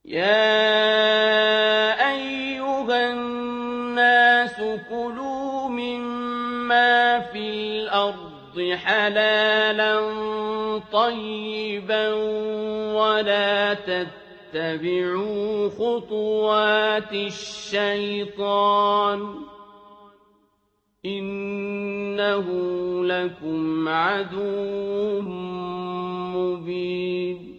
يَا أَيُّهَا النَّاسُ كُلُوا مِمَّا فِي الْأَرْضِ حَلَالًا طَيِّبًا وَلَا تَتَّبِعُوا خُطُوَاتِ الشَّيْطَانِ ۚ إِنَّهُ لَكُمْ عَدُوٌّ مُّبِينٌ